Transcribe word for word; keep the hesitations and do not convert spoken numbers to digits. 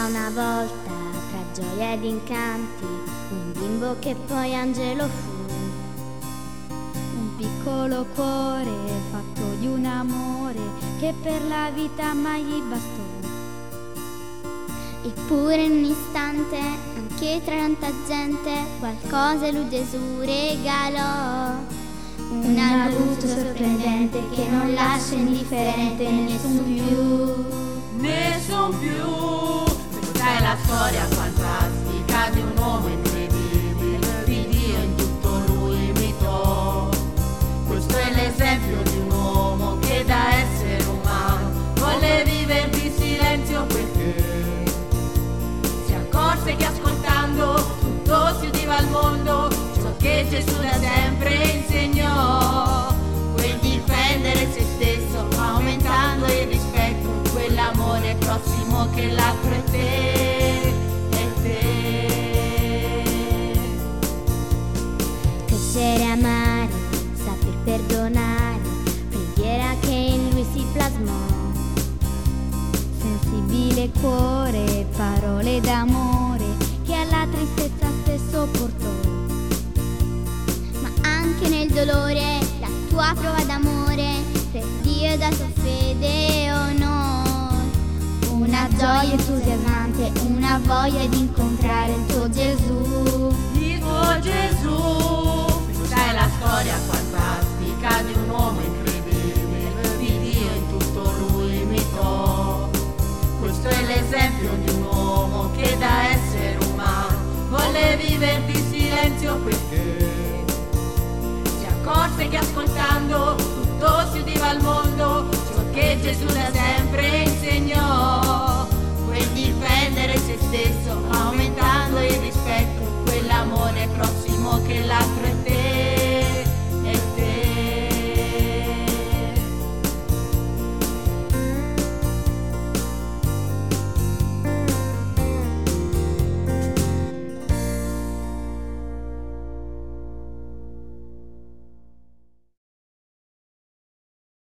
C'era una volta, tra gioia ed incanti, un bimbo che poi angelo fu. Un piccolo cuore fatto di un amore che per la vita mai gli bastò. Eppure in un istante, anche tra tanta gente, qualcosa lui Gesù regalò. Una luce sorprendente che non lascia indifferente nessun più. Nessun più. Questa è la storia fantastica di un uomo incredibile, di Dio in tutto lui imitò. Questo è l'esempio di un uomo che da essere umano volle vivere di silenzio, perché si accorse che ascoltando tutto si udiva al mondo ciò che Gesù da sempre insegnò. Quel difendere se stesso aumentando il rispetto, quell'amore prossimo che l'altro è te, è te. Crescere, amare, saper perdonare, preghiera che in lui si plasmò. Sensibile cuore, parole d'amore che alla tristezza stesso portò. Ma anche nel dolore la tua prova d'amore per Dio e da tua fede e onore. Una gioia entusiasmante, una voglia di incontrare il tuo Gesù. Il tuo Gesù. Questa è la storia fantastica di un uomo incredibile, di Dio in tutto lui imitò. Questo è l'esempio di un uomo che da essere umano volle vivere di silenzio, perché si accorse che ascoltando tutto si udiva al mondo ciò che Gesù da sempre insegnò. Quel difendere se stesso aumentando il rispetto, quell'amore prossimo che l'altro è te.